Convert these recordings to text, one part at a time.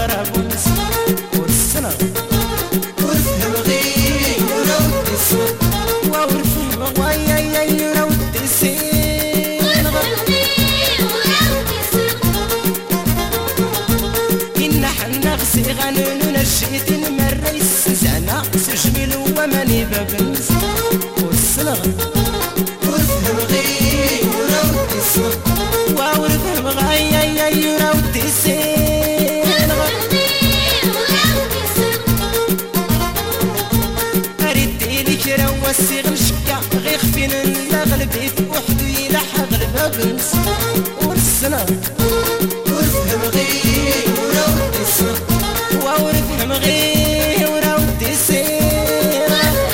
غرابونس ورسنا ورفهم غير ودسنا ورفهم غوايا يرو التسين إنا حنا غسي غنونو نشيت المريس زعنا سجميل وماني بابنس ورسنا ورفهم غير ودسنا ورفهم غوايا يرو التسين والسيغ نشكا غير خفين نغلبيت وحدو يلح غلبابنس ورسنا ورفهم غير ودسنا ورفهم غير ودسين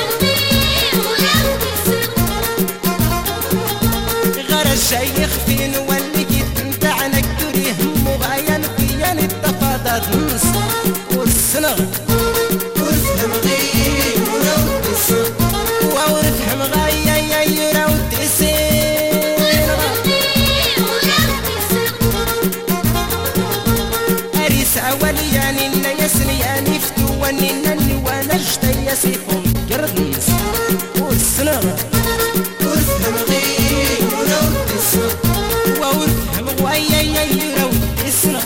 غير الشيخ فين ولقيت نتاعنا كريه مغايا نقيا نتفاضل نص ورسنا ورفهم غير ودسنا ورفهم غايا يرو التسين أريس أولياني لا يسنياني فتواني نني وانا جتيا سيفهم قردنس ورسنا ورفهم غير ودسنا ورفهم غايا يرو التسين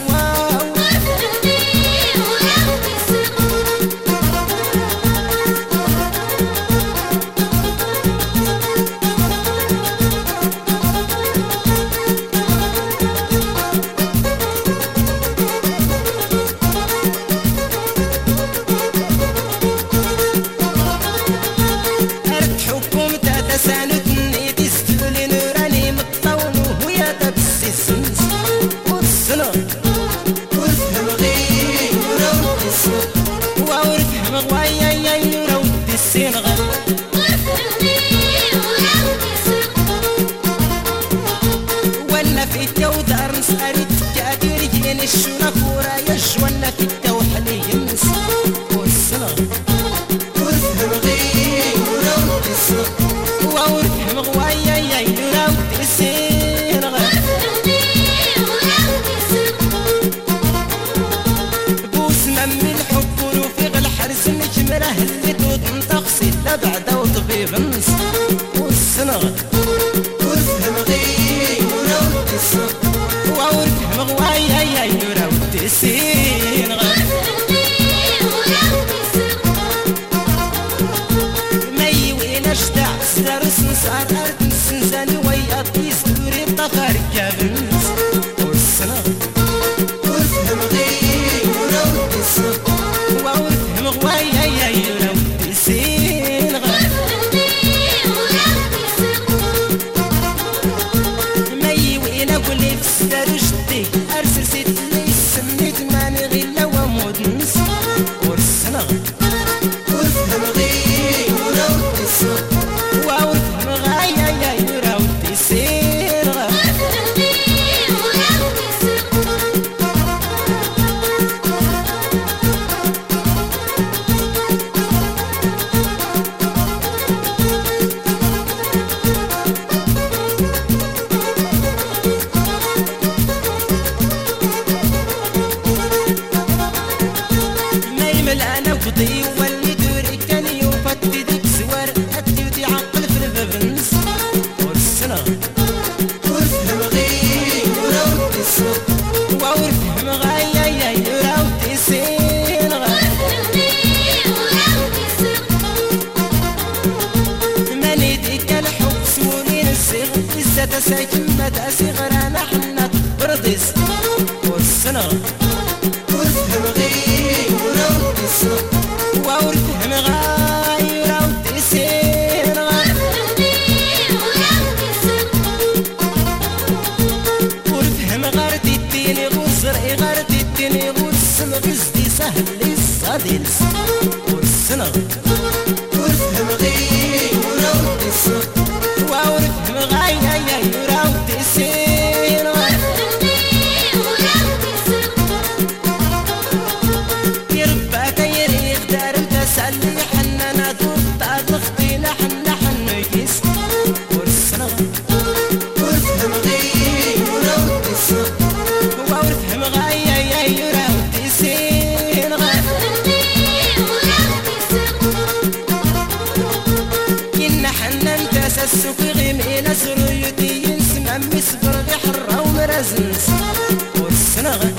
ورفهم غير ودسنا ورفهم غوايا يرو التسين ولا في التودار نسألت كادير جين الشونا فورا يجوانا في التوحلي ينس ورسنا ورفهم غير ودسنا ورفهم غوايا يرو التسين بوسنا من الحب ورفيق الحرس نجمره اللي دود نتقصي لا بعد وطبيب نس ورسنا ورفهم غير ودسنا ورفهم غوايا يرو التسين مي وين اشتاع سدرس نسار ارد نسنزاني ويا طيس دوري طفر كابنس ورسنا ورفهم غير ودسنا ورفهم غوايا يرو التسين مي وين اقول لك سدر جدي ارسل سيت لي سميت ماني غير لو اموت نس ورسنا ورفهم غير ودسنا ورفهم غايا يرو التسين نايم انا وقضي واللي دوري كان يوفتي ديك سوار اتيودي عقل في البابنس ورسنا ورفهم غير ودسنا ورفهم غايا يرو التسين ماني ديك الحب سولين الصيغ إزا ساكن ما تأسيغ رانا حنا بردس ورسنا ورفهم غير ودسنا ورفهم غايا يرو التسين ورفهم غردي الديني غزري غردي الديني غرسن غزدي سهل الصديلس ورسنا ورفهم غير ودسنا ورفهم غايا يرو التسين يربى كيريغ دار تسلي حنا ندور طاد خطينا حنا حنيس ورسنا ورفهم غير ودسنا ورفهم غايا يرو التسين سوكي غيمينا زرويو دينس مامي صبر غي حرة ومرازنس ورسنا غي